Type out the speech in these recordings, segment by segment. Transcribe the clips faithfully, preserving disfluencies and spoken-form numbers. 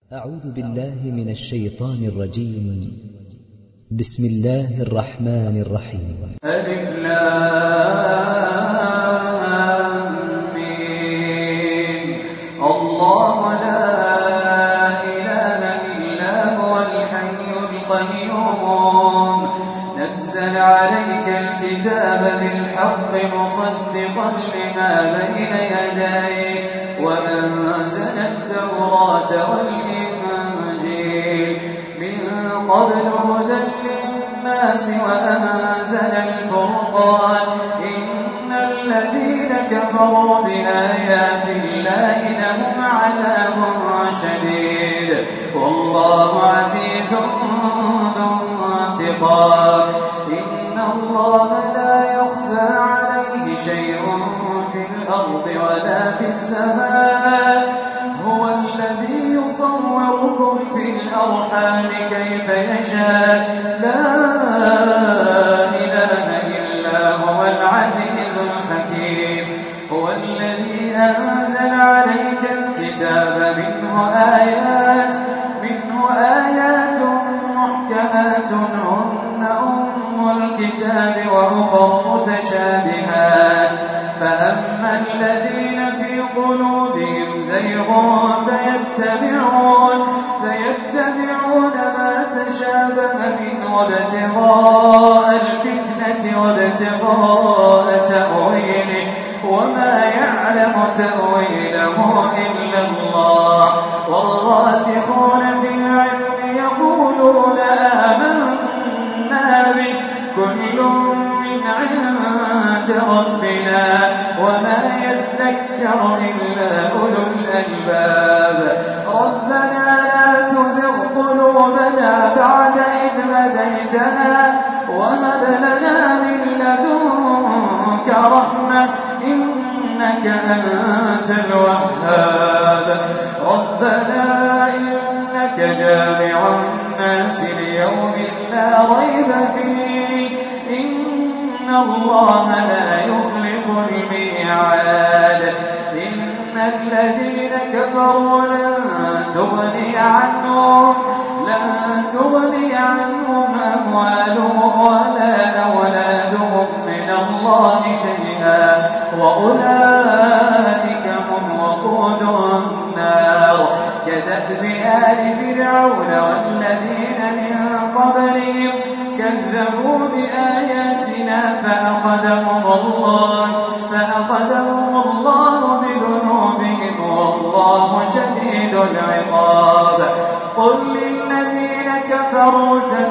أعوذ بالله من الشيطان الرجيم. بسم الله الرحمن الرحيم. ألف لام ميم. الله لا إله إلا هو الحي القيوم نزل عليك الكتاب بالحق مصدقا لما بين يديه وأنزل التوراة والإنجيل من قبل هدى للناس وأنزل الفرقان إن الذين كفروا بآيات الله لهم عذاب شديد والله عزيز ذو انتقام إن الله لا يخفى عليه شيء في الأرض ولا في السماء هو الذي يصوركم في الأرحام كيف يشاء لا إله إلا هو العزيز الحكيم هو الذي أنزل عليك الكتاب منه آيات منه آيات محكمات هن أم الكتاب وأخر متشابهات فأما الذين في قلوبهم زيغ فيتبعون فيتبعون ما تشابه منه ابتغاء الفتنة وابتغاء تأويله وما يعلم تأويله إلا الله والراسخون في العلم يقولون آمنا به كل من عند ربنا وما يذكر إلا أولو الألباب ربنا لا تزغ قلوبنا بعد إذ هديتنا وهب لنا من لدنك رحمة إنك أنت الوهاب ربنا إنك جامع الناس ليوم لا ريب فيه إن الله لا يخلف الميعاد إن الذين كفروا لن تغني عنهم لن تغني عنهم أموالهم ولا أولادهم من الله شيئا وأولئك هم وقود النار كدأب آل فرعون والذين من قبلهم كذبوا بآياتنا فأخذهم الله فأخذهم الله بذنوبهم والله شديد العقاب قل للذين كفروا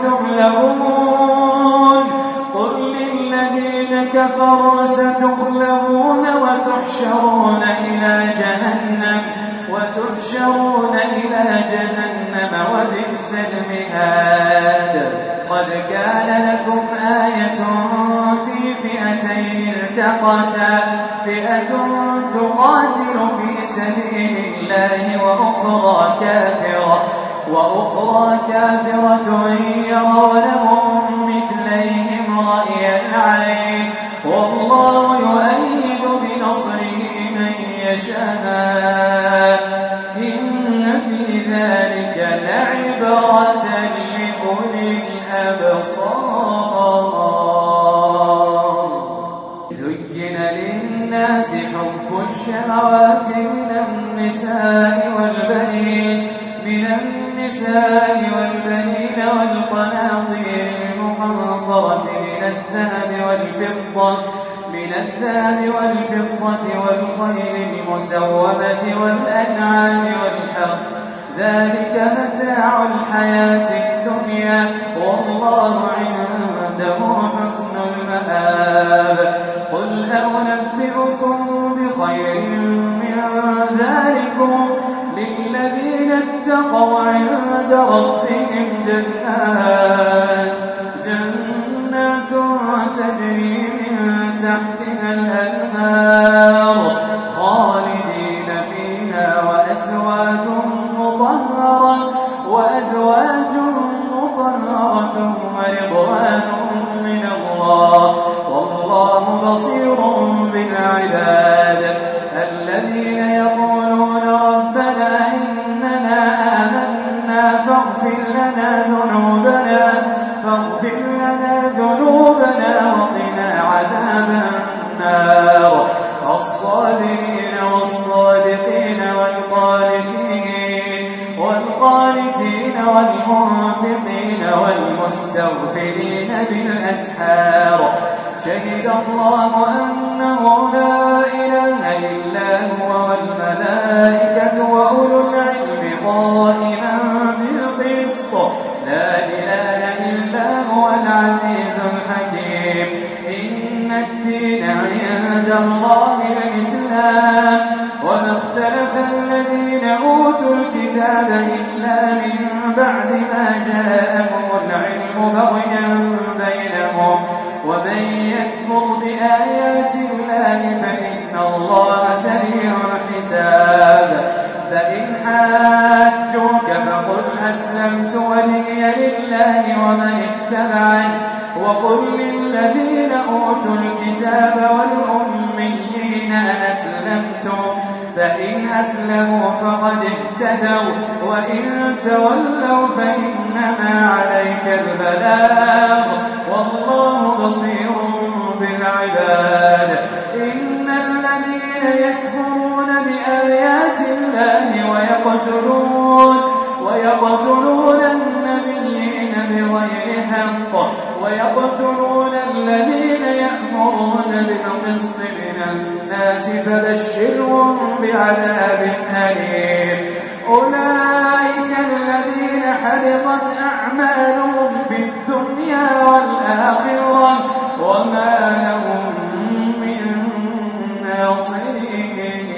ستغلبون قل للذين كفروا ستغلبون وتحشرون إلى جهنم وتحشرون إلى جهنم وبئس المهاد قد كان لكم آية في فئتين التقتا فئة تقاتل في سبيل الله وأخرى كافرة وأخرى كافرة يرونهم مثليهم رأي العين والله يؤيد بنصره من يشاء إن في ذلك لعبرة لأولي الأبصار زين للناس حب الشهوات من النساء والبنين من النساء والبنين والقناطير المقنطرة من الذهب والفضة من الذهب والفضة والخيل المسومة والأنعام والحرث ذلك متاع الحياة الدنيا والله عنده حسن المآب قل أنبئكم بخير من ذلكم للذين اتقوا عند ربهم جنات جنات تجري من تحتها الأنهار خالدين فيها وأزواج مطهرة وأزواج مطهرة ورضوان من الله والله بصير بالعباد الذين يقولون ربنا إننا آمنا والقانتين والمنفقين والمستغفرين بالأسحار شهد الله أنه لا إله إلا هو والملائكة وأولو العلم قائما بالقسط لا إله إلا هو العزيز الحكيم إن الدين عند الله الإسلام وما اختلف الذين أوتوا الكتاب إلا من بعد ما جاءهم العلم بغيا بينهم ومن يكفر بآيات الله فإن الله سريع الحساب فإن حاجوك فقل أسلمت وجهي لله ومن اتبعني وقل للذين أوتوا الكتاب والأميين أسلمتم فإن أسلموا فقد اهتدوا وإن تولوا فإنما عليك البلاغ والله بصير بالعباد إن الذين يكفرون بآيات الله ويقتلون ويقتلون النبيين بغير حق ويقتلون الذين يأمرون بالقسط من الناس فبشرهم بعذاب أليم أولئك الذين حبطت أعمالهم في الدنيا والآخرة وما لهم من ناصرين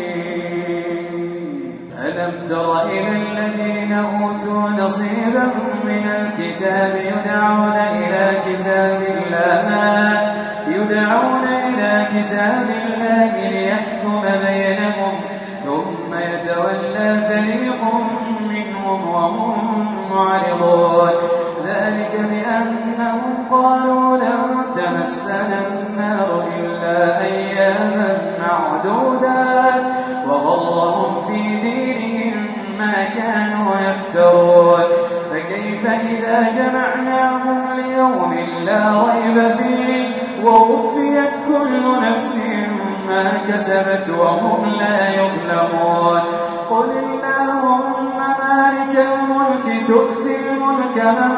ألم تر إلى الذين أوتوا نصيبا من الكتاب يدعون إلى كتاب الله يدعون إلى كتاب الله ليحكم بينهم ثم يتولى فريق منهم وهم معرضون ذلك بأنهم قالوا لن تمسنا النار إلا أياما معدودات وغرهم في دينهم ما كانوا يفترون فكيف إذا جمعناهم ليوم لا ريب فيه ووفيت كل نفس ما كسبت وهم لا يظلمون قل اللهم مالك الملك تؤتي الملك من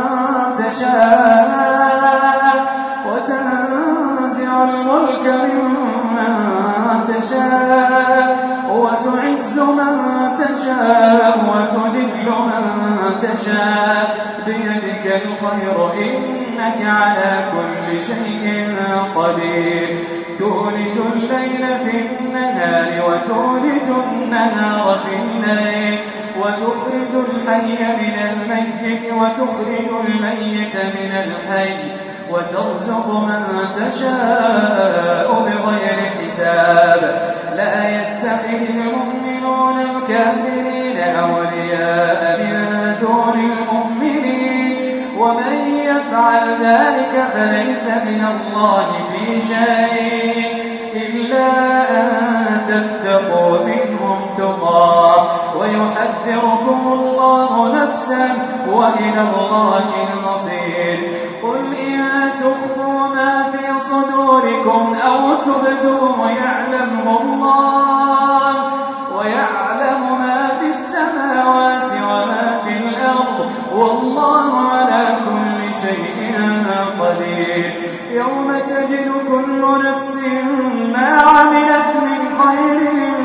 تشاء وتنزع الملك ممن تشاء وتعز من تشاء وتذل من تشاء بيدك الخير إنك على كل شيء قدير تولج الليل في النهار وتولج النهار في الليل وتخرج الحي من الميت وتخرج الميت من الحي وترزق من تشاء بغير حساب لا يتخذ المؤمنون الكافرين أولياء من دون المؤمنين ومن يفعل ذلك فليس من الله في شيء إلا أن تتقوا منهم تقى ويحذركم الله نفسا وإلى الله المصير قل إن تخفوا ما في صدوركم أو تبدوه يعلمه الله ويعلم ما في السماوات وما في الأرض والله على كل شيء قدير يوم تجد كل نفس ما عملت من خير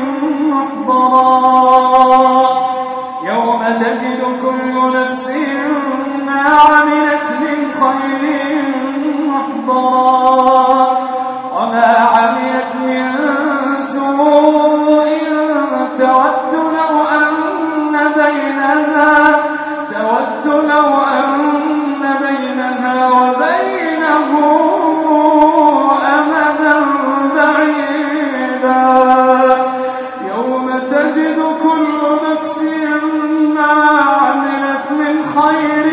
محضرا يوم تجد كل نفس ما عملت من خير محضرا وما عملت من سوء تود لو أن بينها تود لو أن بينها وبينه أمدا بعيدا يوم تجد كل نفس ما عملت من خير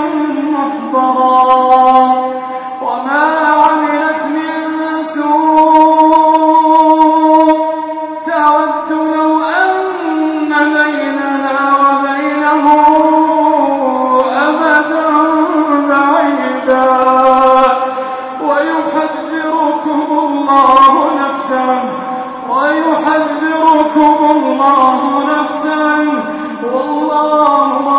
محضرا وما عملت من سوء تود لو أن بينها وبينه أمدا بعيدا ويحذركم الله نفسا ويحذركم الله نفسا والله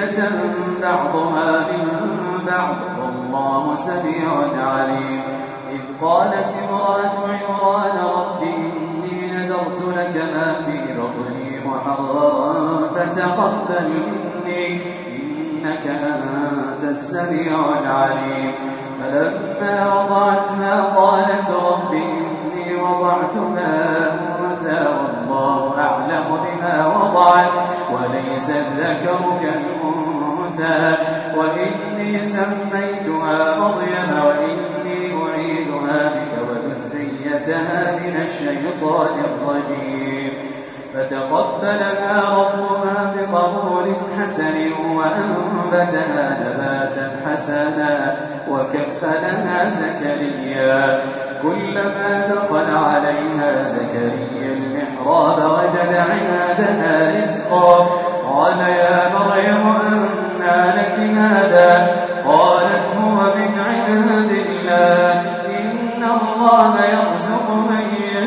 ذرية بعضها من بعض والله سميع عليم. إذ قالت امرأة عمران رب إني نذرت لك ما في بطني محررا فتقبل مني إنك أنت السميع العليم. فلما وضعتها قالت رب إني وضعتها أنثى والله أعلم بما وضعت وليس الذكر كالأنثى وإني سميتها مريم وإني أعيذها بك وذريتها من الشيطان الرجيم. فتقبلها ربها بقبول حسن وأنبتها نباتا حسنا وكفلها زكريا. كلما دخل عليها زكريا المحراب وجد عندها رزقا قال يا مريم أنى لك هذا قالت هو من عند الله إن الله يرزق من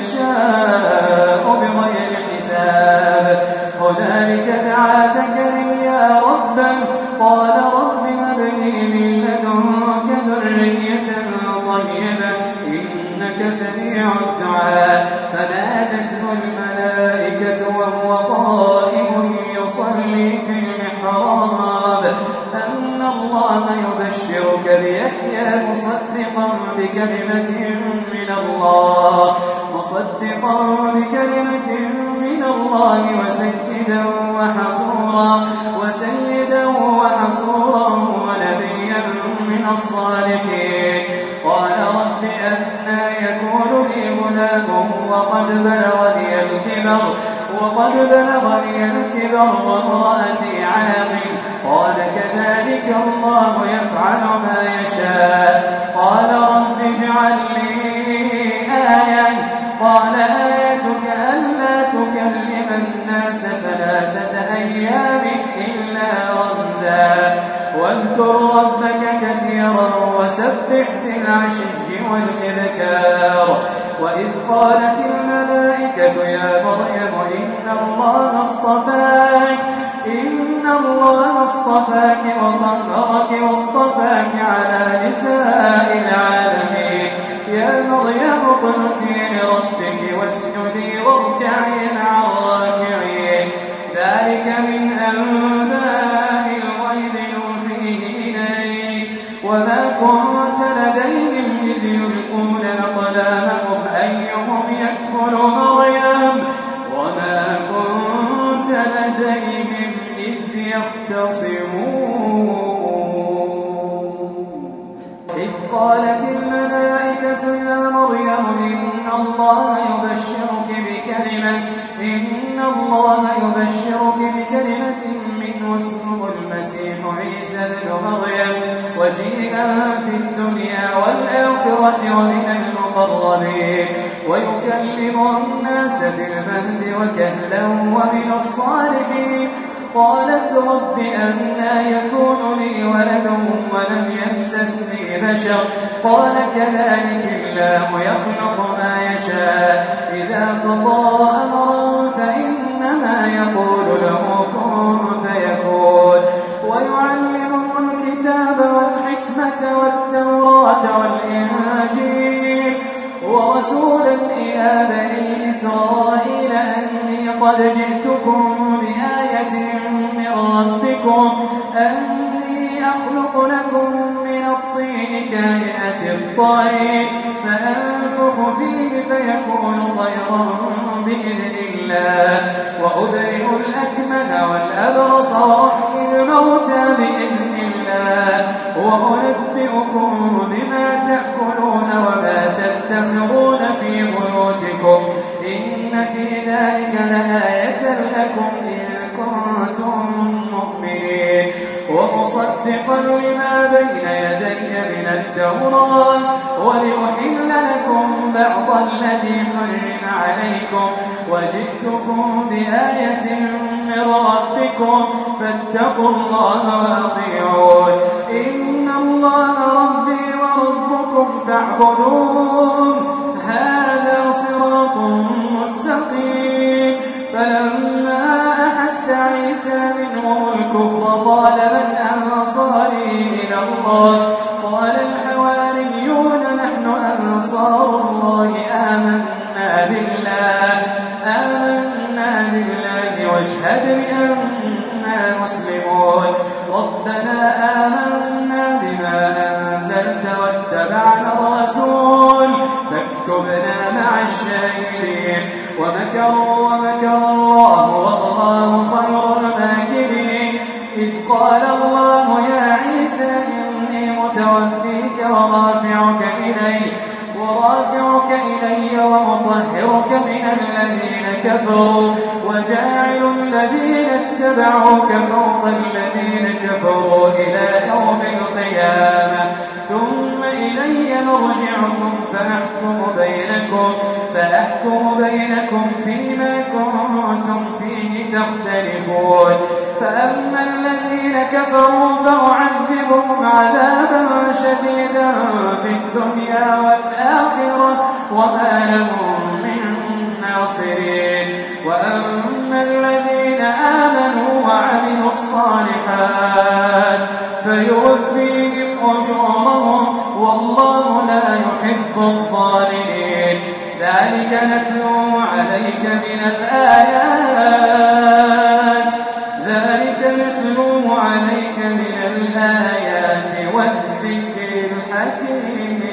يشاء بغير حساب. هنالك دعا زكريا ربه قال رب هب لي من لدنك ذرية طيبة إنك سميع الدعاء. فنادته الملائكة وهو قائم يصلي في المحراب أن الله يبشرك بيحيى مصدقا بكلمة من الله مصدقا بكلمة من الله وسيدا وحصورا وسيدا وحصورا ونبيا من الصالحين. قال رب أنى يكون لي غلام وقد بلغني الكبر وقد بلغني الكبر وامرأتي عاقل قال كذلك الله يفعل ما يشاء. قال رب اجعل لي آية قال آيتك ألا تكلم الناس ثلاثة أيام إلا رمزا واذكر ربك كثيرا وسبح بالعشي والإبكار. وإذ قالت الملائكة يا مريم إن الله اصطفاك إن الله اصطفاك وطهرك واصطفاك على نساء العالمين. يا مريم اقنتي لربك واسجدي واركعي مع الراكعين. ذلك من أنباء الغيب نوحيه إليك وما كنت لديهم إذ يلقون أقلامهم أيهم يكفل مريم وما كنت لديهم إذ يختصمون. إذ قالت الملائكة يا مريم إن الله يبشرك بكلمة إن الله يبشرك بكلمة منه اسمه المسيح عيسى بن مريم وجيها في الدنيا والآخرة ومن المقربين ويكلم الناس في المهد وكهلا ومن الصالحين. قالت رب أنى يكون لي ولد ولم يمسسني بشر قال كذلك الله يخلق ما يشاء إذا قضى أمرا فإنما يقول له كن فيكون. ويعلمه الكتاب والحكمة والتوراة والإنجيل ورسولا إلى بني إسرائيل أني قد جئتكم بآية من ربكم أني أخلق لكم من الطين كهيئة الطير فأنفخ فيه فيكون طيرا بإذن الله وأبرئ الأكمه والأبرص وأحيي الموتى بإذن الله وأنبئكم بما تأكلون وما تدخرون في بيوتكم إن في ذلك لآية لكم إن كنتم مؤمنين. ومصدقا لما بين يدي من التوراة ولأحل لكم بعض الذي حرم عليكم وجئتكم بآية من ربكم فاتقوا الله وأطيعون. إن الله ربي وربكم فاعبدوه هذا صراط مستقيم. فلما أحس عيسى عيسى منهم الكفر قال من أنصاري إلى الله قال الحواريون نحن أنصار الله آمنا بالله آمنا بالله واشهد بأننا مسلمون ربنا آمنا بما أنزلت واتبعنا الرسول فاكتبنا مع الشاهدين ومكروا ومكر الله والله خير الماكرين إذ قال الله يا عيسى إني متوفيك ورافعك إلي ورافعك إلي ومطهرك من الذين كفروا وجاعل الذين اتبعوك فوق الذين كفروا إلى يوم القيامة ثم إلي مرجعكم فأحكم بينكم فأحكم بينكم فيما كنتم فيه تختلفون فأما الذين كفروا فأعذبهم عذابا شديدا في الدنيا والآخرة وما لهم من ناصرين وأما الذين آمنوا وعملوا الصالحات فيوفيهم أجورهم والله لا يحب الظالمين ذلك نتلو عليك من الآيات ذلك نتلو عليك من الآيات والذكر الحكيم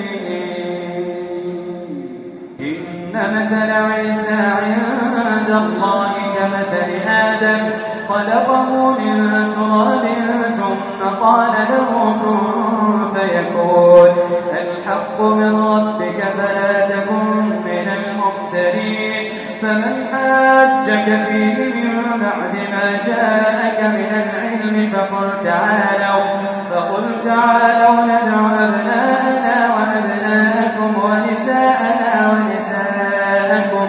إن مثل عيسى عند الله كمثل آدم خلقه من تراب ثم قال له كن فيكون الحق من ربك فلا تكن من الممترين فمن حاجك فيه من بعد ما جاءك من العلم فقل تعالوا فقل تعالوا ندع أبناءنا وأبناءكم ونساءنا ونساءكم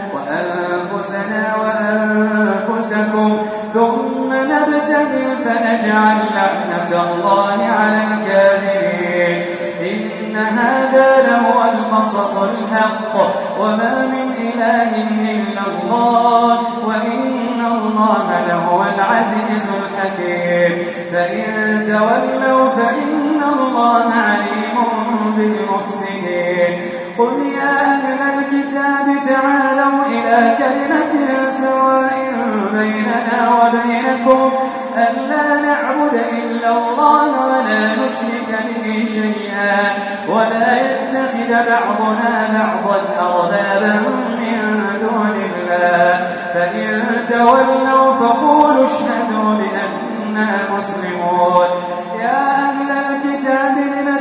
وأنفسنا وأنفسكم ثم نبتهل فنجعل لعنة الله على الكاذبين إن هذا لهو القصص الحق وما من إله إلا الله وإن الله لهو العزيز الحكيم فإن تولوا فإن الله عليم بالمفسدين قل يا أهل الكتاب تعالوا إلى كلمة سواء بيننا وبينكم ألا نعبد إلا الله ولا نشرك به شيئا ولا يتخذ بعضنا بعضا أربابا من دون الله فإن تولوا فقولوا اشهدوا بأننا مسلمون يا أهل الكتاب لم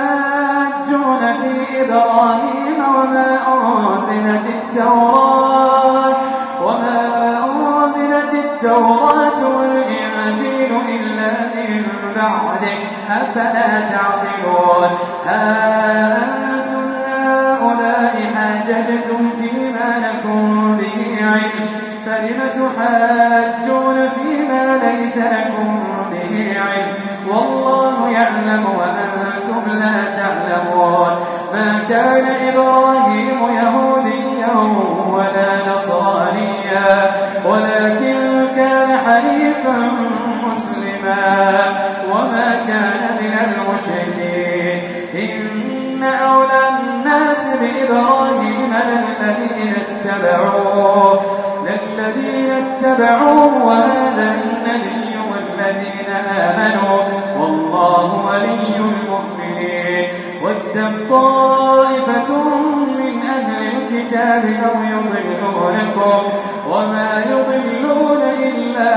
تحاجون في إبراهيم وما أنزلت التوراة وما أنزلت التوراة والإنجيل إلا من بعده أفلا تعقلون ها أنتم هؤلاء حاججتم فيما لكم به علم فلم تحاجون فيما ليس لكم به علم والله يعلم وأنتم لا تعلمون ما كان إبراهيم يهوديا ولا نصرانيا ولكن كان حنيفا مسلما وما كان من المشركين إن أولى الناس بإبراهيم للذين اتبعوه للذين اتبعوه وهذا النبي والذين آمنوا والله ولي المؤمنين ودت طائفة من أهل الكتاب لو يضلونكم وما يضلون إلا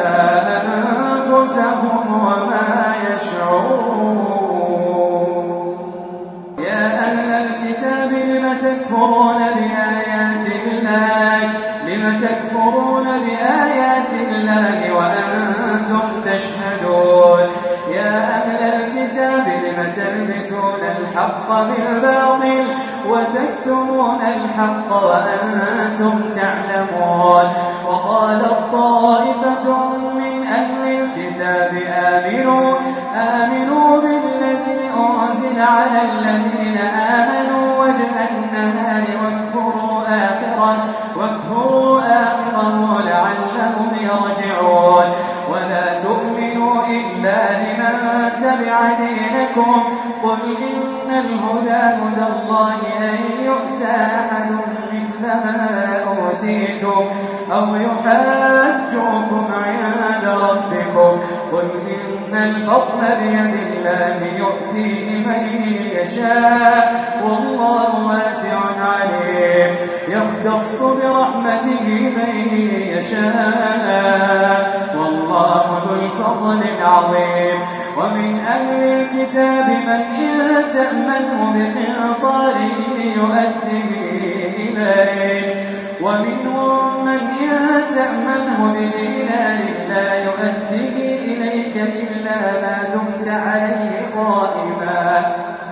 أنفسهم وما يشعرون يا أهل الكتاب لم تكفرون بآيات الله لم تكفرون بآيات الله وأنتم تشهدون يا أهل الكتاب لم تلبسون الحق بالباطل وتكتمون الحق وأنتم تعلمون وقالت طائفة من أهل الكتاب آمنوا آمنوا بالذي أنزل على الذين آمنوا وجه النهار واكفروا آخره واكفروا آخره لعلهم يرجعون أبيكم أو يحاجوكم عند ربكم قل إن الفضل بيد الله يؤتيه من يشاء والله واسع عليم يختص برحمته من يشاء والله ذو الفضل العظيم ومن أهل الكتاب من إن تأمنه بقنطار يؤديه إليك ومنهم من إن تأمنه بدينار لا يؤديه إليك إلا ما دمت عليه قائما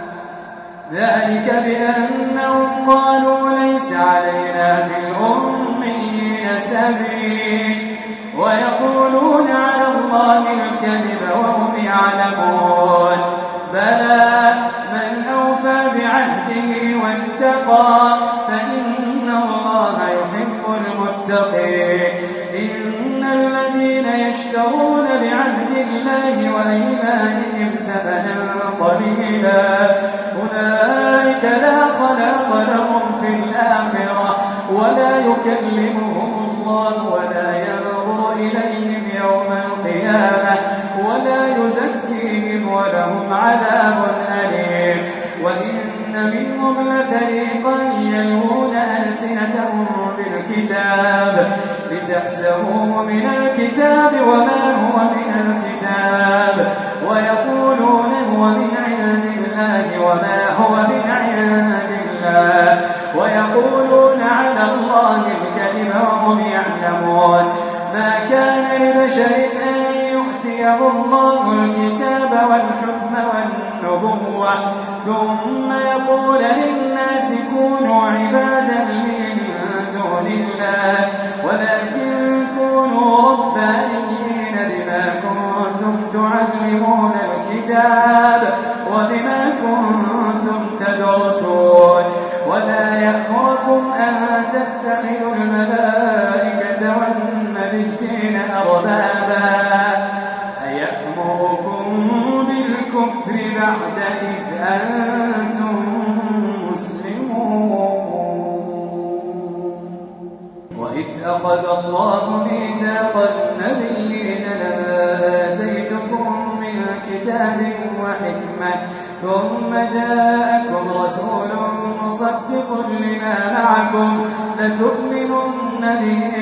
ذلك بأنهم قالوا ليس علينا في الأميين سبيل ويقولون على الله الكذب وهم يعلمون بلى من أوفى بعهده واتقى فإن الله يحب المتقين إن الذين يشترون بعهد الله وأيمانهم ثمنا قليلا أولئك لا خلاق لهم في الآخرة ولا يكلمهم الله ولا ينظر إليهم يوم القيامة ولا يزكيهم ولهم عذاب أليم وإن منهم لفريقا يلوون ألسنتهم بالكتاب لتحسبوه من الكتاب وما هو من الكتاب ويقولون هو من عند الله وما هو من عند الله ويقولون على الله الكذب وهم يعلمون ما كان لبشر أن يؤتيه الله الكتاب والحكم والنبوة ثم يقول للناس كونوا عبادا لي من دون الله ولكن كونوا ربانيين بما كنتم تعلمون الكتاب وبما كنتم تدرسون ولا يأمركم أن تتخذوا الملائكة والنبيين أربابا أيأمركم بالكفر بعد إذ أنتم مسلمون وإذ أخذ الله ميثاق النبيين لما آتيتكم من كتاب وحكمة ثم جاءكم رسول مصدق لما معكم لتؤمنن به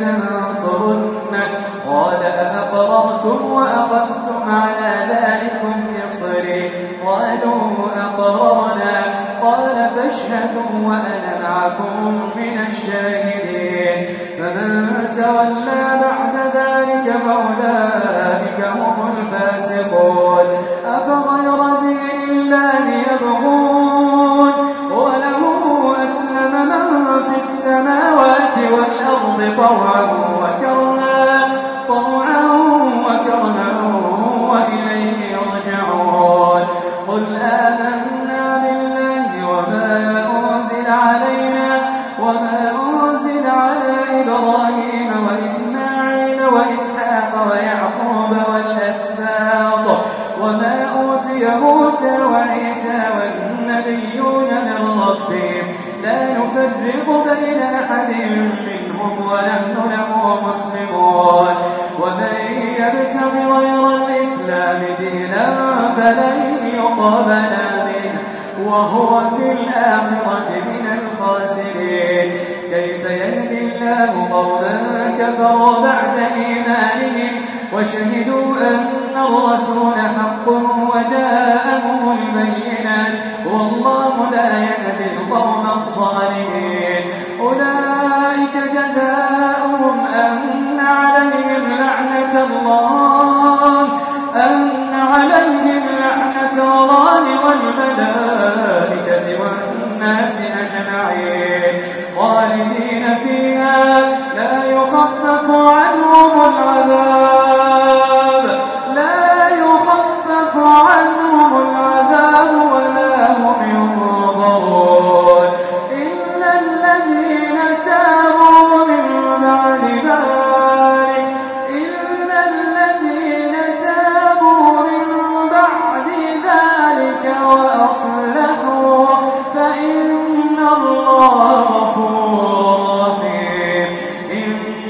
ولتنصرنه قال أأقررتم وأخذتم على ذلكم إصري قالوا أقررنا قال فاشهدوا وأنا معكم من الشاهدين فمن تولى بعد ذلك فأولئك هم الفاسقون أفغير دين الله يبغون وله أسلم من في السماوات والأرض طوعا وكرها طوعا وكرها وإليه يرجعون قل آمنا بالله وما أنزل علينا وما أنزل على إبراهيم وإسماعيل وإسحاق ويعقوب والأسباط وما أوتي موسى وعيسى والنبيون من ربهم لا نفرق بين أحد منهم ونحن له مسلمون ومن يبتغ غير الإسلام دينا فلن يقبل منه وهو في الآخرة من الخاسرين كيف يهدي الله قوما كفروا بعد إيمانهم وشهدوا أن الرسول حق وجاءهم البينات والله لا يهدي القوم الظالمين أولئك جزاؤهم أن عليهم لعنة الله أن عليهم لعنة الله والملائكة والناس أجمعين خالدين فيها لا يخفف عنهم العذاب لا يخفف عنهم العذاب ولا هم ينظرون إلا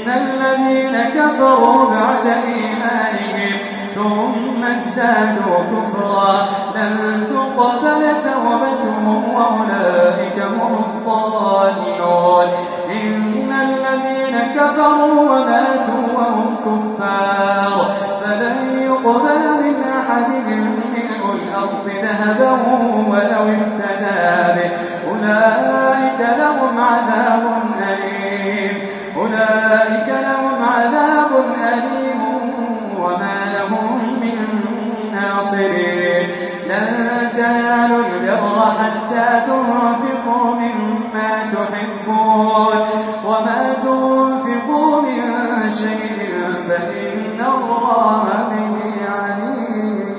الذين كفروا بعد إيمانهم ثم ازدادوا كفرا لن تقبل توبتهم وأولئك هم الضالون. إن الذين كفروا وماتوا وهم كفار فلن يقبل من أحدهم ملء الأرض ذهبا ولو افتدى به أولئك لهم عذاب أليم أولئك لهم عذاب أليم وما لهم من ناصرين. لن تنالوا البر حتى تنفقوا مما تحبون وما تنفقوا من شيء فإن الله به عليم.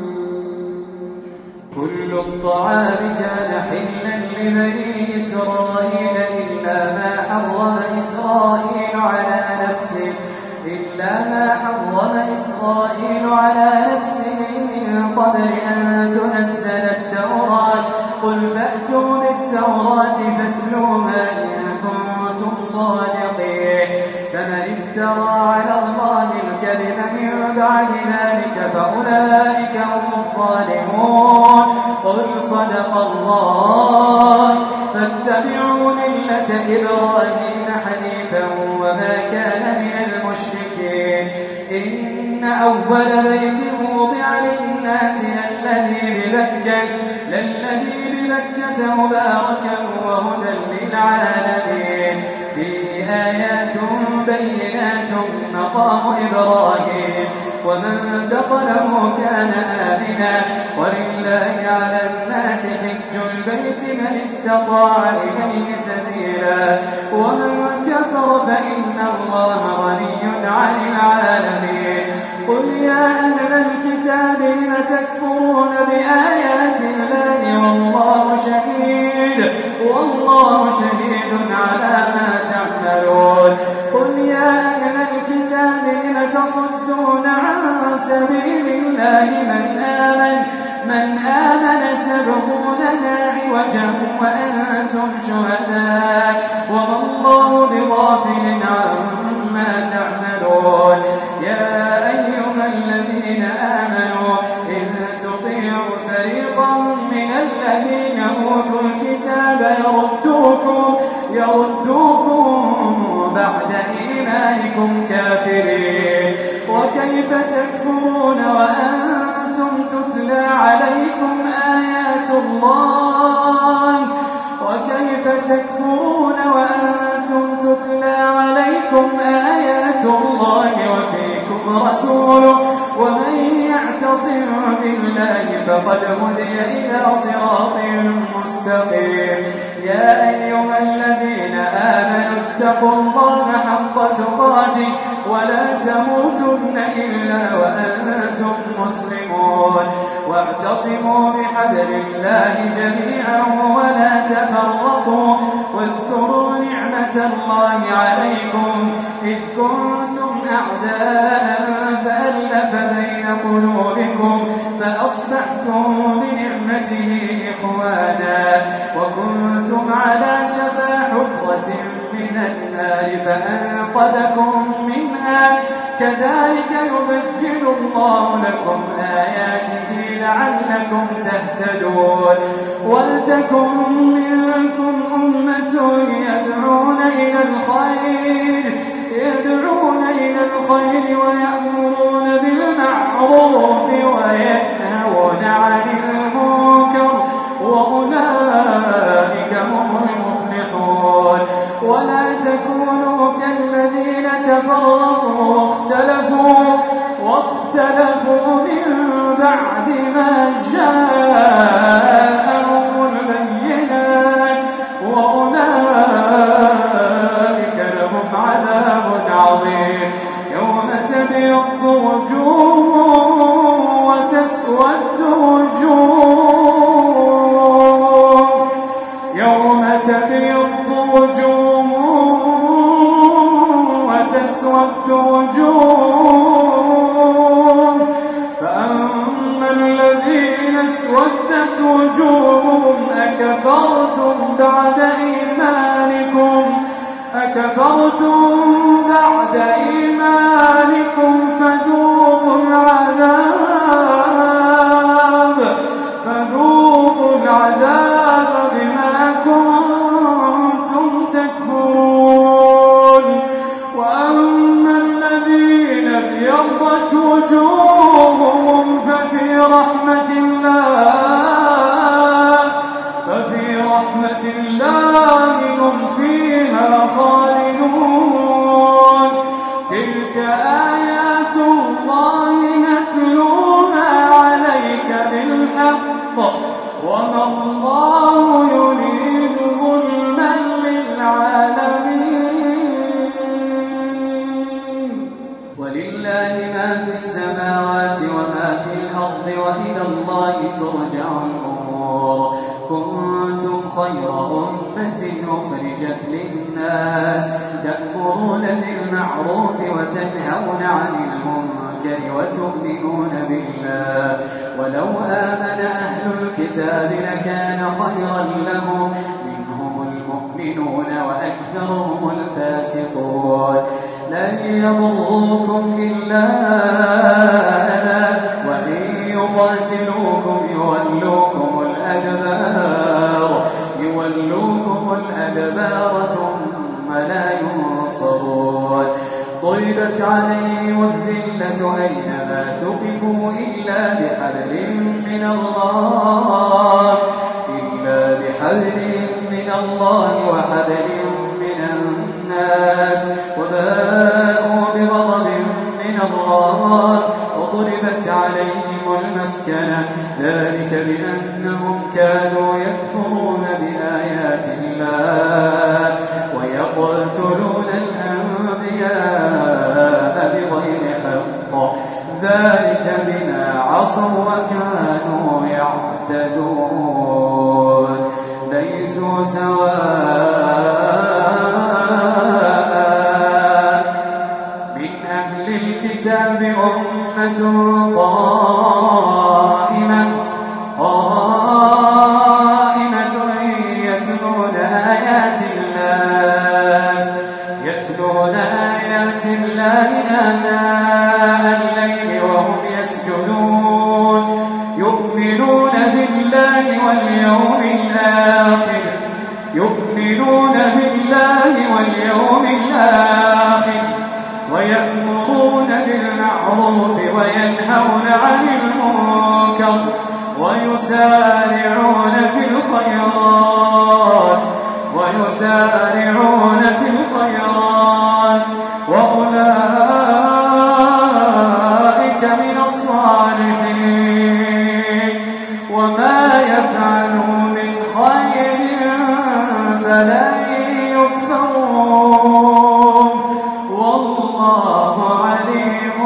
كل الطعام كان حلا لبني إسرائيل إلا ما حرم إسرائيل على نفسه إلا ما حرم إسرائيل على نفسه من قبل أن تنزل التوراة قل فأتوا بالتوراة فاتلوها إن كنتم صادقين. فمن افترى على الله الكذب من بعد ذلك فأولئك هم الظالمون. قل صدق الله فاتبعوا ملة إبراهيم حنيفا وما كان من المشركين. إن أول بيت وضع للناس للذي ببكة للذي ببكة مباركا وهدى للعالمين. فيه آيات بينات مقام إبراهيم ومن دخله كان آمنا ولله على الناس حج البيت من استطاع إليه سبيلا ومن كفر فإن الله غني عن العالمين. قل يا أهل الكتاب لم تكفرون بآيات الله والله شهيد والله شهيد على ما تعملون. قل يا أهل الكتاب لم تصدون عن سبيل الله من آمن من آمن تبغونها عوجا وأنتم شهداء وما الله بغافل عما تعملون. يا أيها الذين آمنوا إن تطيعوا فريقا من الذين أوتوا الكتاب يردوكم يردوكم بعد إيمانكم كافرين. وكيف تكفرون وأنتم تتلى عليكم آيات الله وكيف تكفرون وأنتم تتلى عليكم آيات الله وفيكم رسوله ومن يعتصم بالله فقد هدي إلى صراط مستقيم. يا أيها الذين آمنوا اتقوا الله حق تقاته ولا تموتن إلا وأنتم مسلمون واعتصموا بحبل الله جميعا ولا تفرقوا واذكروا نعمة الله عليكم إذ كنتم أعداء فألف بين قلوبكم فأصبحتم بنعمته إخوانا وكنتم على شفا حفرة من النار فأنقذكم منها كذلك يبين الله لكم آياته لعلكم تهتدون. ولتكن منكم أمة يدعون إلى الخير يدعون إلى الخير ويأمرون بالمعروف وينهون عن المنكر وأولئك هم المفلحون. ولا تكونوا كالذين تفرقوا واختلفوا واختلفوا من بعد ما جاءهم البينات وأولئك لهم عذاب عظيم. يوم تبيض وجوه وتسود وجوه يوم تبيض وجوه وتسود وجوه فأما الذين اسودت وجوههم أكفرتم بعد إيمانكم أكفرتم بعد تلك آيات الله نتلوها عليك بالحق وما الله يريد ظلما للعالمين ولله ما في السماوات وما في الأرض وإلى الله ترجع الأمور كنتم خير أمة أخرجت للناس تأمرون بالمعروف وتنهون عن المنكر وتؤمنون بالله ولو آمن أهل الكتاب لكان خيرا لهم منهم المؤمنون وأكثرهم الفاسقون لن يضروكم إلا أذى وإن يقاتلوكم يولوكم الأدبار يولوكم الأدبار ثم لا ينصرون ضربت عليهم الذلة أينما ثقفوا إلا بحبل من الله إلا بحبل من الله وحبل من الناس وباءوا بغضب من الله وضربت عليهم المسكنة ذلك بأنهم كانوا يكفرون بآيات الله ويقتلون الأنبياء بغير حق ذلك بما عصوا وكانوا يعتدون ليسوا سواء من أهل الكتاب أمة قائمة قائمة يتلون آيات الله يتلون آيات الله آناء الليل وهم يسجدون يؤمنون بالله واليوم الآخر يؤمنون بالله واليوم الآخر ويأمرون بالمعروف وينهون عن المنكر ويسارعون في الخيرات ويسارعون في الخيرات وأولئك من الصالحين وما يفعلوا من خير فلن يكفرون والله عليم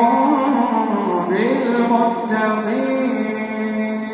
بالمتقين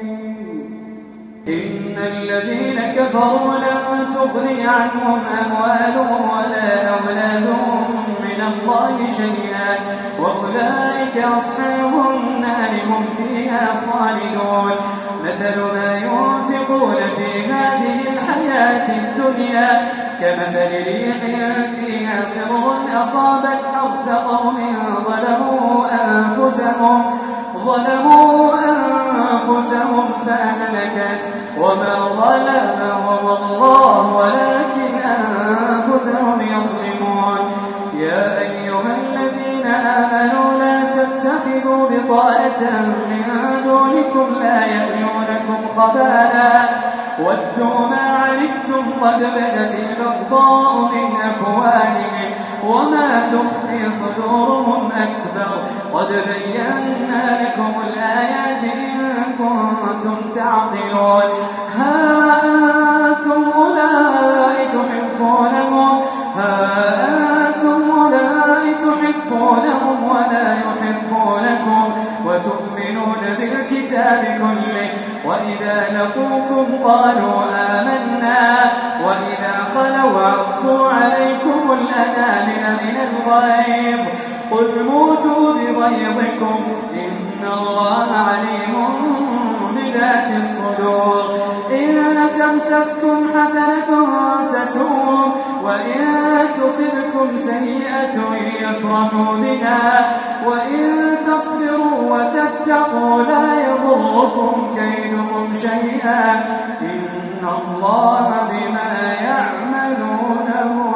إن الذين كفروا لن تغني عنهم أموالهم ولا أولادهم من الله شيئا وأولئك أصحاب النار هم فيها خالدون مثل ما ينفقون في هذه الحياة الدنيا كمثل ريح فيها سر أصابت حرث قوم ظلموا أنفسهم ظلموا أنفسهم فأهلكت وما ظلمهم الله ولكن أنفسهم يظلمون يا أيها الذين آمنوا لا تتخذوا بطانة من دونكم لا يألونكم خبالا ودوا ما عنتم قد بدت البغضاء من أفواههم وما تخفي صدورهم أكبر قد بينا لكم الآيات إن كنتم تعقلون ها أنتم أولئك تحبونهم ها أنتم أولئك تحبونهم ولا يحبونكم وتؤمنون بالكتاب كله وإذا لقوكم قالوا آمنا وإذا خلوا عضوا عليكم الأنامل من الغيظ قل موتوا بغيظكم إن الله عليم بذات الصدور إن تمسسكم حسنة تسوءهم وإن تصبكم سيئة يفرحوا بها وإن تصبروا وتتقوا لا يضركم كيدهم شيئا إن الله بما يعملون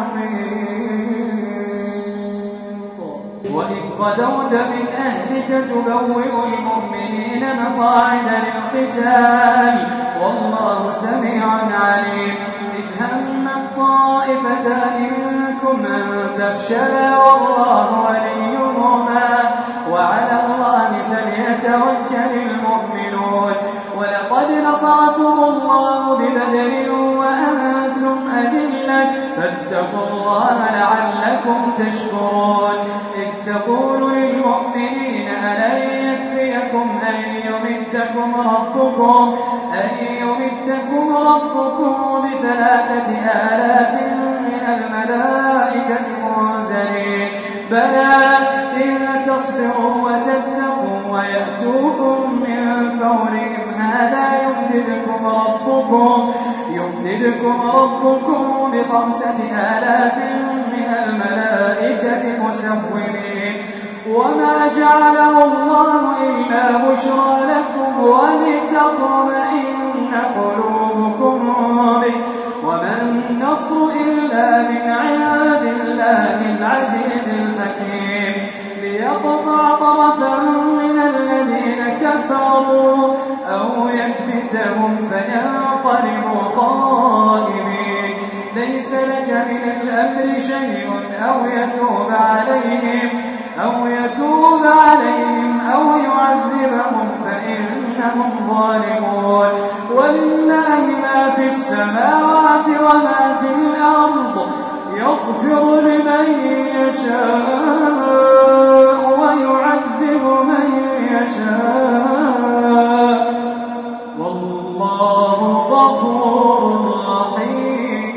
محيط وإذ غدوت من أهلك تبوئ المؤمنين مقاعد للقتال والله سميع عليم إذ هم الطائفتان منكم أن تفشلا والله ولي واتقوا الله لعلكم تشكرون إذ تقول للمؤمنين ألن يكفيكم أن يمدكم ربكم أن يمدكم ربكم بثلاثة آلاف من الملائكة منزلين بلى إن تصبروا وتتقوا ويأتوكم من فورهم هذا يمددكم ربكم يمددكم ربكم بخمسة آلاف من الملائكة مسومين وما جعله الله إلا بشرى لكم ولتطمئن قلوبكم به وما النصر إلا من عند الله العزيز الحكيم ليقطع طرفا من الذين كفروا أو يكبتهم فينقلبوا خائبين ليس لك من الأمر شيء أو يتوب عليهم أو يتوب عليهم أو يعذبهم فإنهم ظالمون ولله ما في السماوات وما في الأرض يغفر لمن يشاء ويعذب من يشاء والله غفور رحيم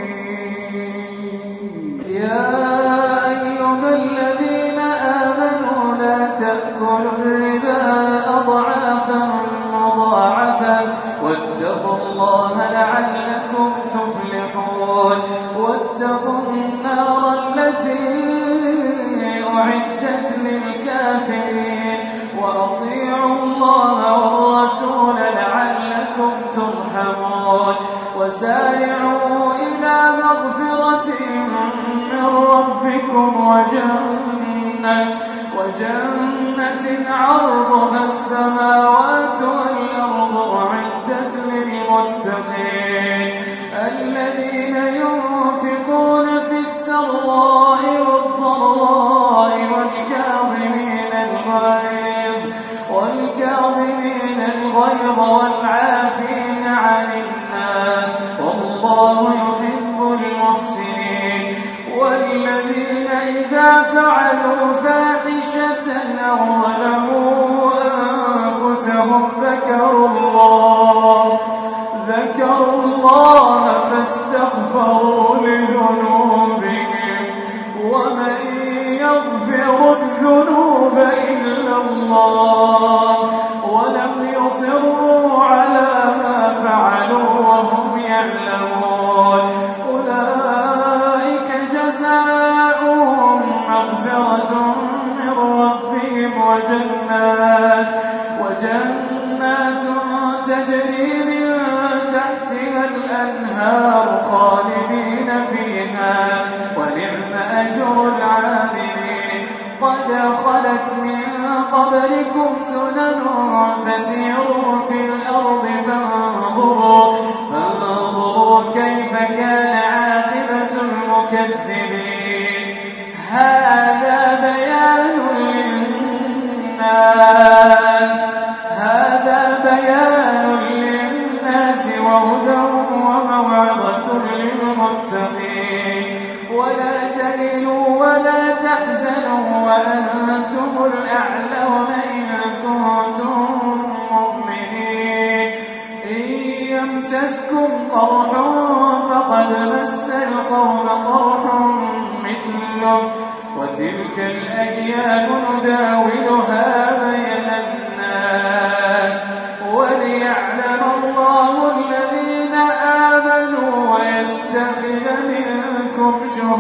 يا أيها الذين آمنوا لا تأكلوا الربا أضعافا مضاعفا واتقوا الله لعلكم تفلحون واتقوا النار التي أعدت للكافرين وأطيعوا الله والرسول لعلكم ترحمون وسارعوا إلى مغفرة من ربكم وجنة وجنة عرضها السماوات والأرض أعدت للمتقين الذين ينفقون في السراء والضراء والكاظمين الغيظ والكاظمين الغيظ والعافين عن الناس والله يحب المحسنين والذين إذا فعلوا فاحشة أو ظلموا أنفسهم ذكروا الله ذكروا الله فاستغفروا لذنوبهم ومن يغفر الذنوب إلا الله ولم يصروا على ما فعلوا وهم يعلمون أولئك جزاؤهم مغفرة من ربهم وجنات وجنات تجري من تحتها الأنهار خالدين فيها ونعم أجر العاملين قد خلت من قبلكم سنن فسيروا في الأرض فانظروا فانظروا كيف كان عاقبة المكذبين هذا بيان للناس هذا بيان للناس وهدى وموعظة للمتقين ولا تهنوا ولا تحزنوا وأنتم الأعلون إن كنتم مؤمنين إن يمسسكم قرح فقد مس القوم قرح مثله وتلك الأيام نداولها بين الناس وليعلم الله الذين آمنوا ويتخذ منكم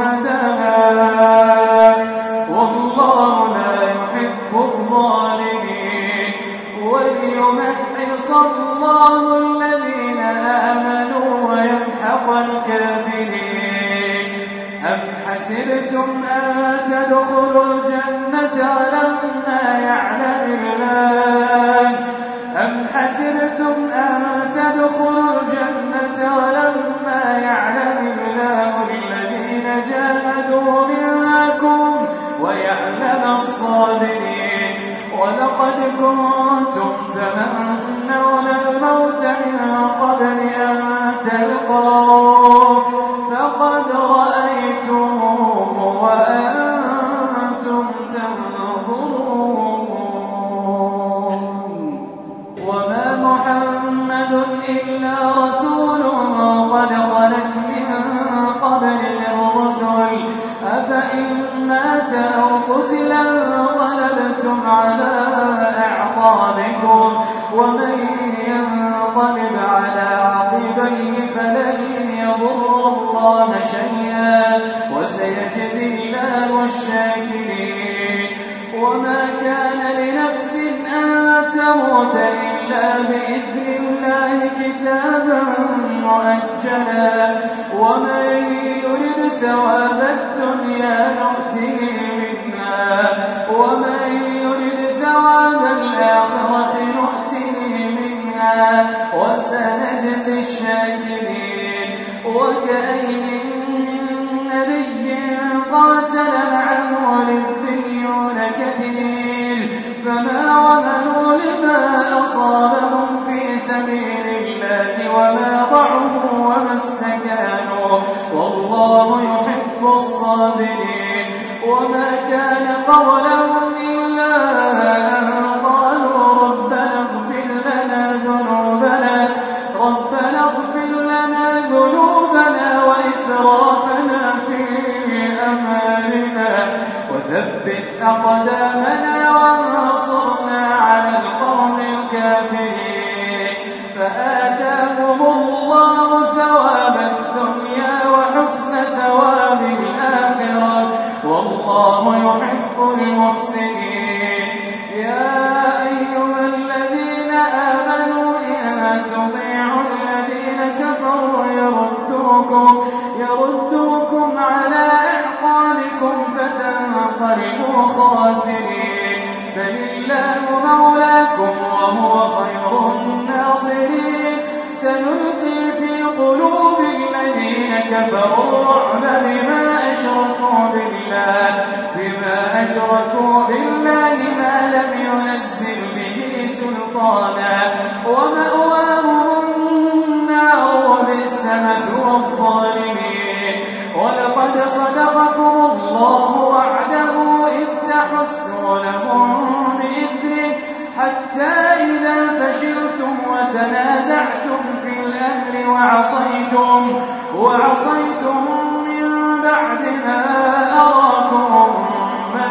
شهداء والله لا يحب الظالمين وليمحص الله الذين آمنوا ويمحق الكافرين أم حسبتم أن تدخلوا الجنة ولما يعلم الله أم حسبتم أن تدخلوا الجنة ولما يعلم الله الذين جاهدوا منكم ويعلم الصابرين ولقد كنتم تمنون الموت من قبل أن تلقوه فقد رأيتم أو قتلا انقلبتم على أعقابكم ومن ينقلب على عقبيه فلن يضر الله شيئا وسيجزي الله الشاكرين. وما كان لنفس أن تموت إلا بإذن الله كتابا مؤجلا ومن يرد ثواب الدنيا نؤته منها ومن يرد ثواب الآخرة نؤته منها وسنجزي الشاكرين. وكأين من نبي قاتل معه ربيون كثير فما وهنوا لما أصابهم في سبيل الله وما ضعفوا وما استكانوا والله يحب الصابرين. وما كان قولهم إلا أن قالوا ربنا اغفر لنا ذنوبنا ربنا اغفر لنا ذنوبنا وإسرافنا في أمرنا وثبت أقدامنا وانصرنا على القوم الكافرين. فآتاهم الله ثواب الدنيا وحسن ثواب الآخرة والله يحب المحسنين. يا أيها الذين آمنوا إن تطيعوا الذين كفروا يردوكم يردوكم على أعقابكم فتنقلبوا خاسرين. بل الله مولاكم وهو خير الناصرين. سنلقي في قلوب الذين كفروا الرعب بما أشركوا بالله بما أشركوا بالله ما لم ينزل به سلطانا ومأواهم النار وبئس مثوى الظالمين. ولقد صدقكم الله وعده إذ تحسونهم بإذنه حتى إذا فشلتم وتنازعتم في الأمر وعصيتم وعصيتم من بعد ما أراكم ما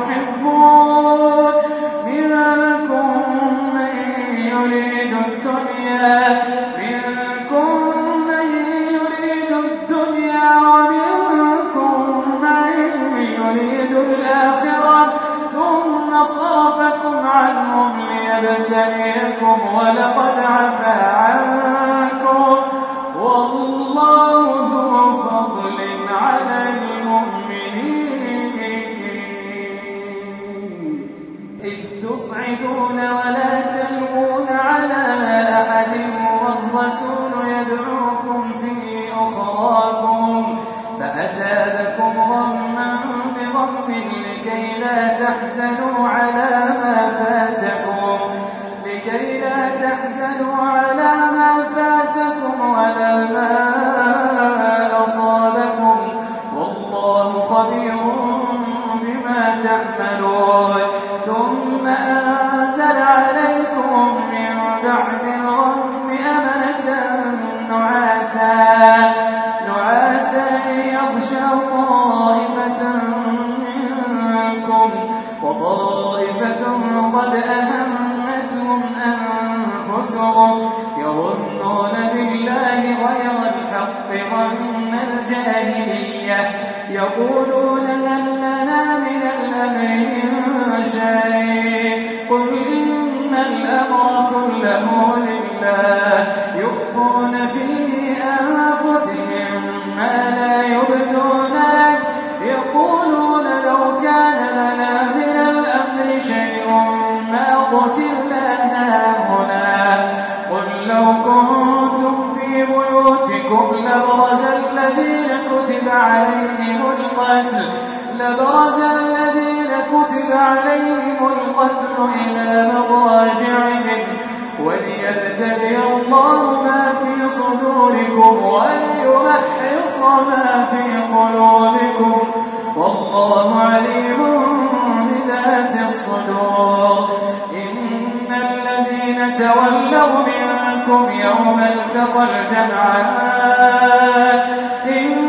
تحبون منكم من يريد الدنيا منكم من يريد الدنيا ومنكم من يريد الآخرة ثم صرفكم عنهم ليبتليكم ولقد عفا عنكم والله ذو فضل على المؤمنين. إذ تصعدون ولا تلوون على أحد والرسول يدعوكم في أخراكم فأثابكم غما بغم لكي لا تحزنوا على ما فاتكم لكي لا تحزنوا على ما فاتكم ولا ما أصابكم والله خبير بما تعملون. ثم أنزل عليكم من بعد الغم أمنة نعاسا نعاسا يغشى طائفة منكم وطائفة قد أهمتهم أنفسهم يظنون بالله غير الحق ظن الجاهلية يقولون هل لنا من الأمر من شيء قل إن الأمر كله لله يخفون في أنفسهم ما لا يبدون لك يقولون لو كان لنا من الأمر شيء ما قتلنا هاهنا قل لو كنتم في بيوتكم لبرز الذين كتب عليهم القتل لبرز الذين كتب عليهم القتل إلى مضاجعهم وليبتلي الله ما في صدوركم وليمحص ما في قلوبكم والله عليم بذات الصدور. إن الذين تولوا منكم يوم التقى الجمعان إنما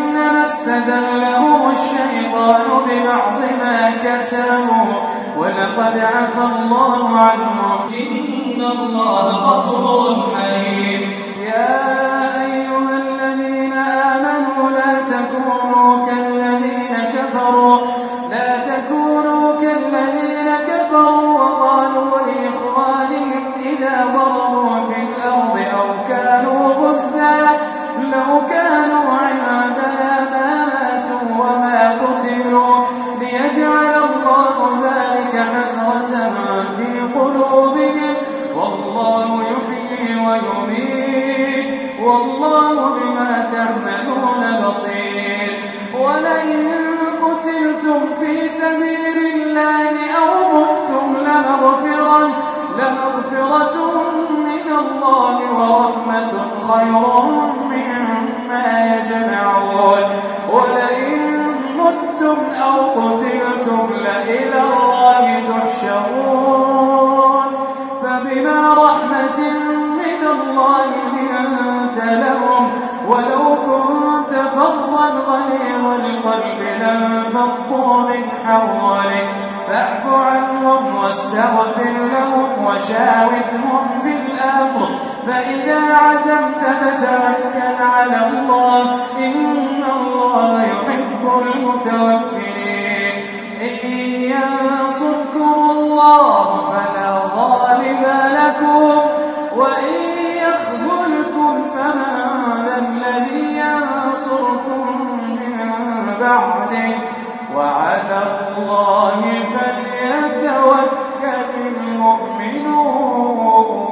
فاستزلهم الشيطان ببعض ما كسبوا ولقد عفى الله عنهم إن الله غفور حليم. يا أيها الذين آمنوا لا تكونوا كالذين كفروا لا تكونوا كالذين كفروا وقالوا لإخوانهم إذا ضربوا في الأرض أو كانوا غزا لو كانوا عندنا ما ماتوا وما قتلوا ليجعل الله ذلك حسرة في قلوبهم والله يحيي ويميت والله بما تعملون بصير. ولئن قتلتم في سبيل الله أو متم لمغفرة, لمغفرة من الله ورحمة خير مما يجمعون. ولئن متم أو قتلتم لإلى الله تحشرون فبما رحمة من الله لنت لهم ولو كنت فظا غليظ القلب لانفضوا من حولك فاعف عنهم واستغفر لهم وشاورهم في الأمر فإذا عزمت فتوكل على الله إن الله يحب المتوكلين. إن ينصركم الله فلا غالب لكم وإن يخذلكم فمن ذا الذي ينصركم من بعده وعلى الله فليتوكل المؤمنون.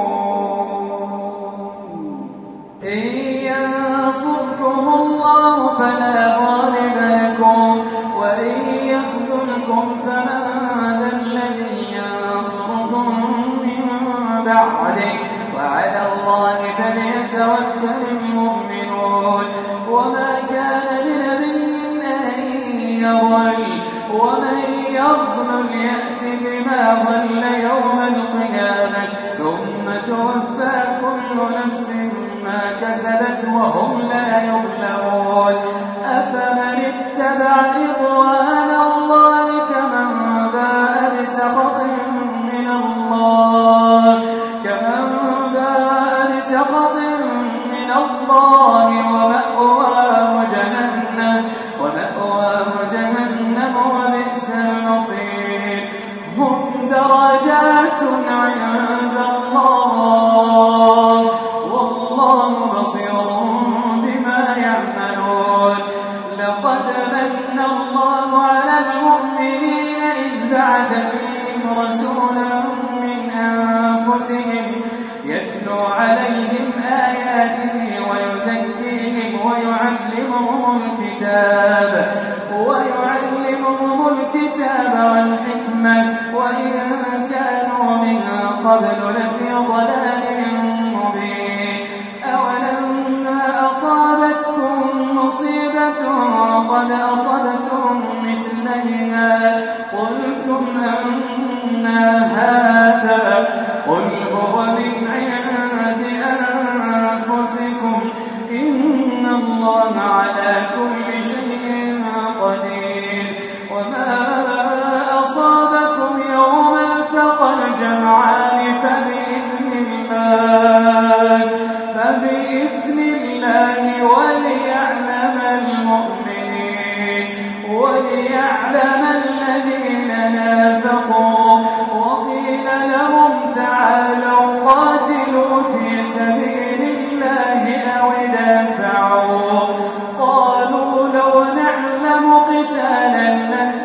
إن ينصركم الله فلا غالب لكم وإن يخذلكم فمن ذا الذي ينصركم من بعده وعلى الله فليتوكل المؤمنون. وما كان لنبي أن يغل ومن يغل يأتي بما غل يوم القيامة ثم توفى كل نفس ما كسبت وهم لا يظلمون. أفمن اتبع رضوان الله كمن باء بسخط من الله كمن باء بسخط من الله ومأواه جهنم ومأواه جهنم وبئس المصير. هم درجات عند الله والله بصير بما يعملون. لقد من الله على المؤمنين إذ بعث فيهم رسولا من أنفسهم يتلو عليهم آياته ويزكيهم ويعلمهم الكتاب ويعلمهم الكتاب والحكمة وإن كانوا من قبل لفي ضلال مبين. أولما أصابتكم مصيبة قد أصبتم مثلها قلتم أنى هذا قل هو من عند أنفسكم إن الله على كل شيء قدير. وما أصابكم يوم التقى الجمعان فبإذن الله فبإذن الله وليعلم المؤمنين وليعلم الذين نافقوا. وقيل لهم تعالوا قاتلوا في سبيل الله أو ادفعوا قالوا لو نعلم قتالا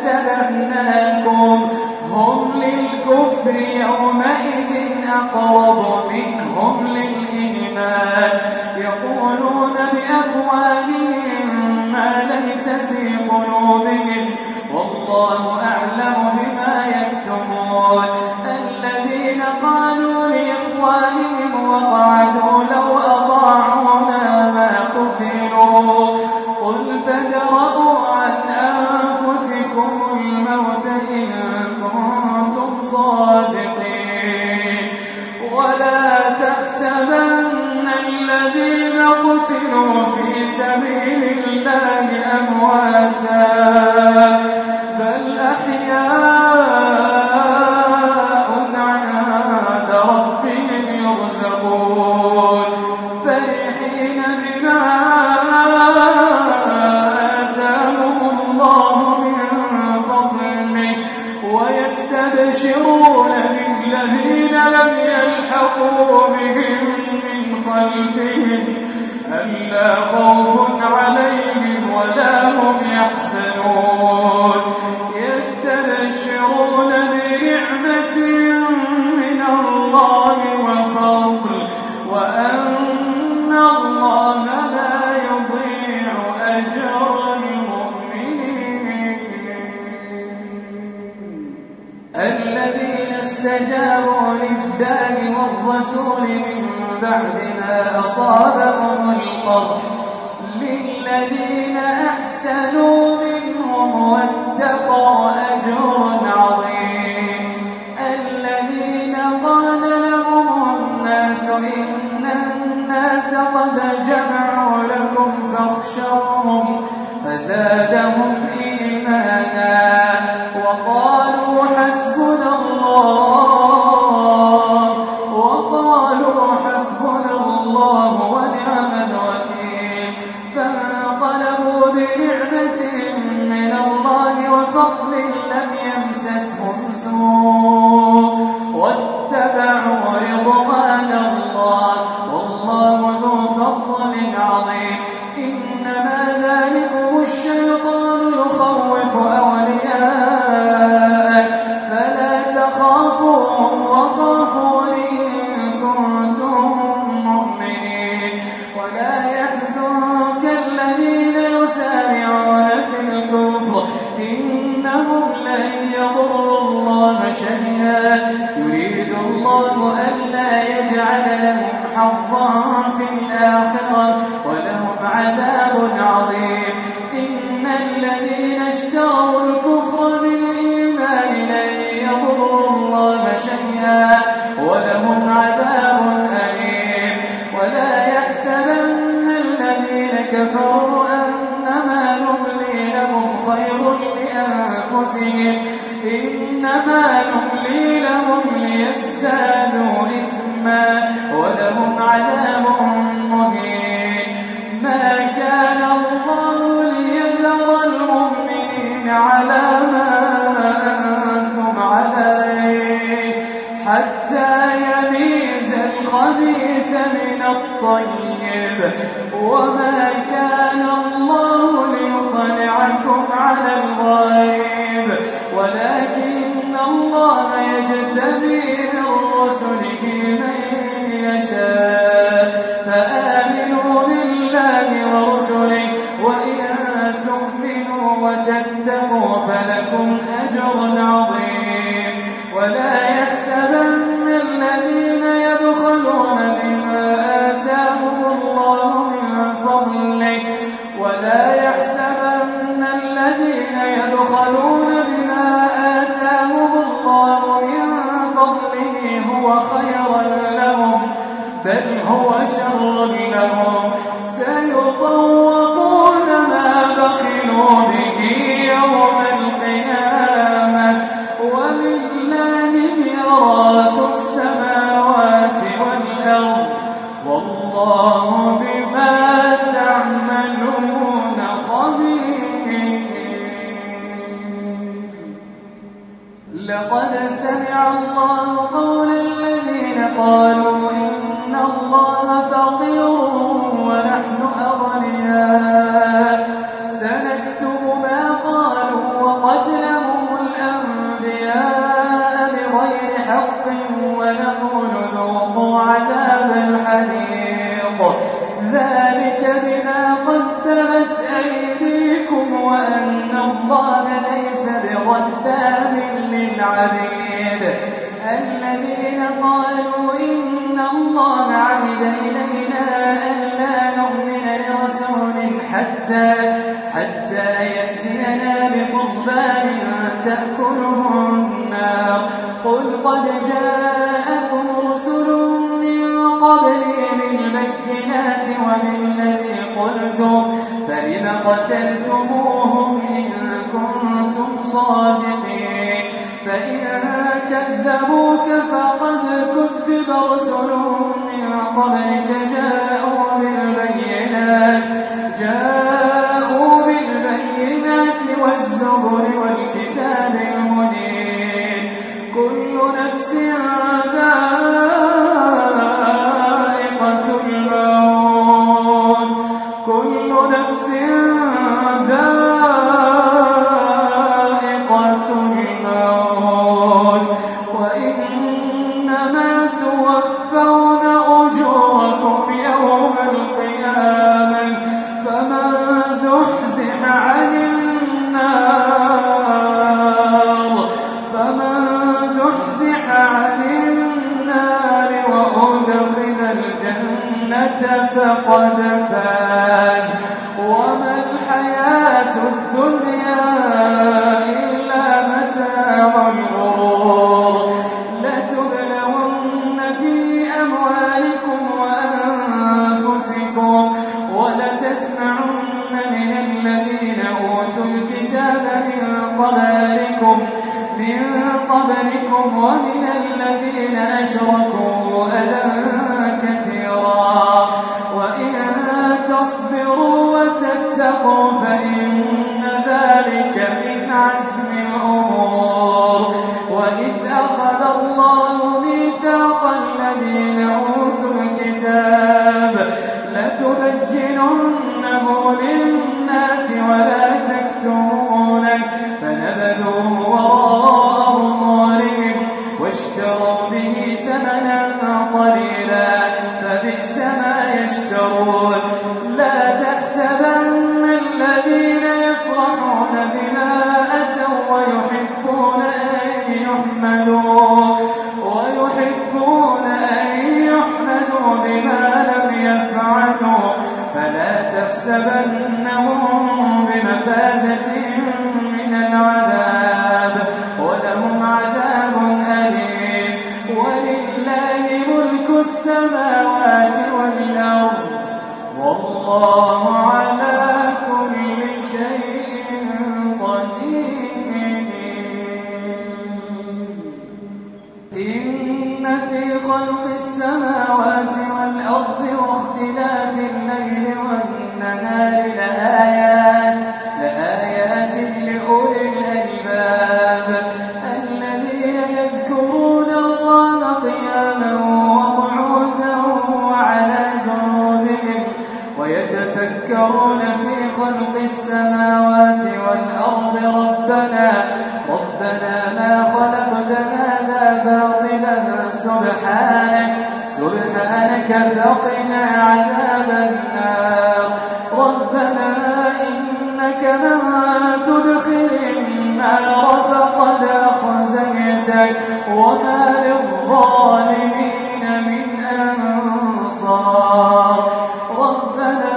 لاتبعناكم هم للكفر يومئذ أقرب منهم للإيمان يقولون بأفواههم ما ليس في قلوبهم والله أعلم بما يكتمون. الذين قالوا لإخوانهم وقعدوا لو أطاعونا ما قتلوا قل فادرءوا عن أنفسكم الموت إن كنتم صادقين. ولا تحسبن الذين قتلوا قتلوا في سبيل الله أمواتا بل أحياء عند ربهم يرزقون فرحين بما آتاهم الله من فضله ويستبشرون بالذين لم يلحقوا بهم من خلفهم ألا خوف عليهم ولا هم يحزنون يستبشرون بنعمة من الله وفضل وأن الله لا يضيع أجر المؤمنين الذين استجابوا لله والرسول من بعد ما أصابهم القرح للذين أحسنوا منهم واتقوا أجر عظيم الذين قال لهم الناس إن الناس قد جمعوا لكم فاخشوهم فزادهم إيمانا وقالوا حسبنا الله وقالوا حسبنا الله ونعم الوكيل فانقلبوا بنعمة من الله وفضل لم يمسسهم سوء واتبعوا رضوان الله والله ذو فضل عظيم إنما ذلكم الشيطان يخوف أولياءه فلا تخافوهم وخافون إن كنتم مؤمنين ولا يحزنك الذين يسارعون في الكفر إنهم لن يضروا الله شيئا يريد الله ألا يجعل لهم حظا في الآخرة ولهم عذاب عظيم إن الذين اشتروا الكفر بالإيمان لن يضروا الله شيئا ولهم عذاب أليم ولا يحسبن الذين كفروا أنما نملي لهم خير لأنفسهم إنما نملي لهم ليزدادوا إثما ولهم عذاب مهين ما كان الله ليذر المؤمنين على ما أنتم عليه حتى يميز الخبيث من الطيب وما كان الله ليطلعكم على الغيب ولكن الله يجتبي من رسله من يشاء فآمنوا بالله ورسله وإن تؤمنوا وتتقوا فلكم أجر عظيم ولا يحسبن الذين يبخلون بما آتاهم الله من فضله ولا يحسبن الذين يبخلون بما آتاهم الله من فضله هو خيرا لهم بل هو شر لهم سيطوقون ما بخلوا به يوم القيامة ولله ميراث السماوات والأرض والله بما تعملون خبير لقد سمع الله قول الذين قالوا إن الله فقير ونحن أغنياء سنكتب ما قالوا وقتلهم الأنبياء بغير حق ونقول ذوقوا عذاب الحريق ذلك بما قدمت أيديكم وأن الله ليس بغثام للعبيد الذين قالوا إن الله عهد إلينا ألا نؤمن لرسول حتى حتى يأتينا بقربان تأكله النار قل قد جاءكم رسل من قبلي بالبينات وبالذي قتلتم فلم قتلتموهم إن كنتم صادقين فإن كذبوك فقد كذب رسل من قبلك جاءوا بالبينات جاءوا بالبينات والزبر والكتاب المنير كل نفس ذائقة الموت كل نفس ذائقة الموت وإنما توفون أجوركم يوم القيامة فمن زحزح عن النار فمن زحزح عن النار وأدخل الجنة فقد فاز وما الحياة الدنيا إلا متاع الغرور لتبلون في أموالكم وأنفسكم ولتسمعن من الذين أوتوا الكتاب من قبلكم من قبلكم ومن الذين أشركوا أذى كثيرا وإن تصبروا وتتقوا فإن ذلك من عزم الأمور وإذ أخذ الله ميثاق الذين أوتوا الكتاب لتبيننه للناس ولا تكتمونه فنبذوه وراء ظهورهم واشتروا به ثمنا قليلا فبئس ما يشترون لا تحسبن الذين يفرحون بما أتوا ويحبون أن يحمدوا ويحبون أن يحمدوا بما لم يفعلوا فلا تحسبنهم بمفازة من العذاب ولهم عذاب أليم ولله ملك السماوات والأرض والله على كل شيء قدير إن في خلق السماوات والأرض واختلاف الليل والنهار لآيات لآيات لأولي الألباب الذين يذكرون الله قياما وقعودا وعلى جنوبهم ويتفكرون في خلق السماوات والأرض ربنا ربنا ما خلقت هذا باطلا سبحانك سبحانك فقنا عذاب النار ربنا إنك من تدخل النار فقد أخزيته وما للظالمين من أنصار ربنا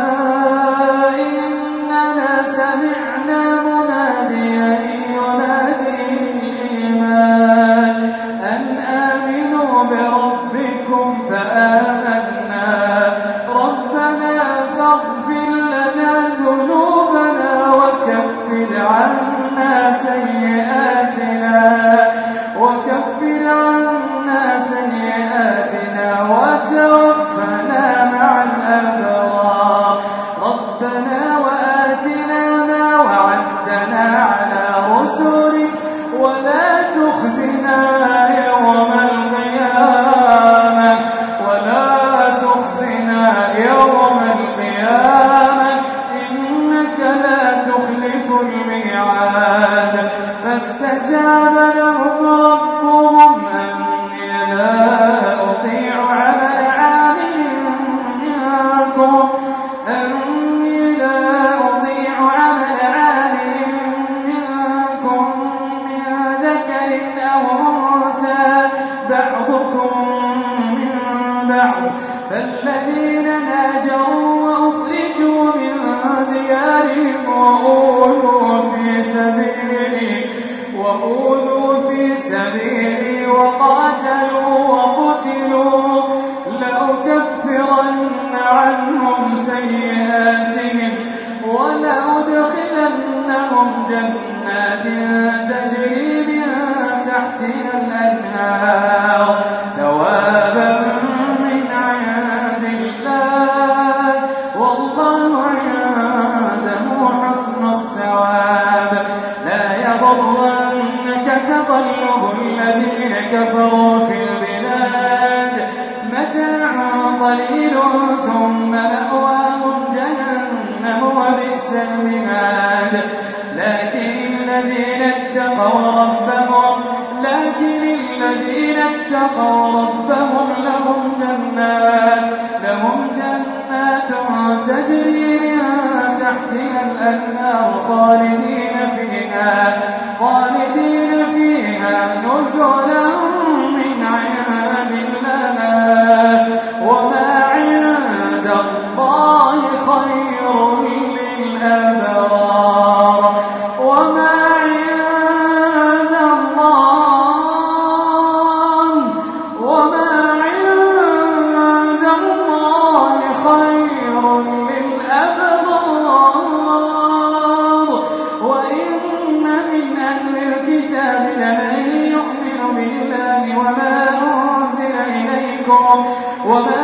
إننا سمعنا مناديا ينادي للإيمان أن آمنوا بربكم فآمنا ربنا فاغفر لنا ذنوبنا وكفر عنا سيئاتنا وكفر عنا سيئاتنا وتوفنا مع الأبرار ربنا وآتنا ما وعدتنا على رسلك ولا تخزنا يوم القيامة ولا تخزنا يوم القيامة إنك لا تخلف الميعاد فاستجاب لهم ربهم أني لا أطيع عمل عامل منكم أني لا أطيع عمل عامل منكم من ذكر أو أنثى بعضكم من بعض فالذين هاجروا وأخرجوا من ديارهم وأوذوا في سبيلي وأوذوا في سبيلي وقاتلوا وقتلوا لأكفرن عنهم سيئاتهم جنات تجري من تحتها الأنهار ثوابا من عند الله والله عنده حسن الثواب لا يغرنك تقلب الذين كفروا في البلاد متاع قليل ثم مأواهم جهنم وبئس المهاد لكن الذين اتقوا ربهم لكن الذين اتقوا ربهم لهم جنات لهم جنات تجري من تحتها الأنهار خالدين فيها خالدين فيها نزلا من عند الله وما عند الله خير للأبرار وما عند الله وما عند الله خير للأبرار وإن من أهل الكتاب لمن يؤمن بالله وما أنزل إليكم وما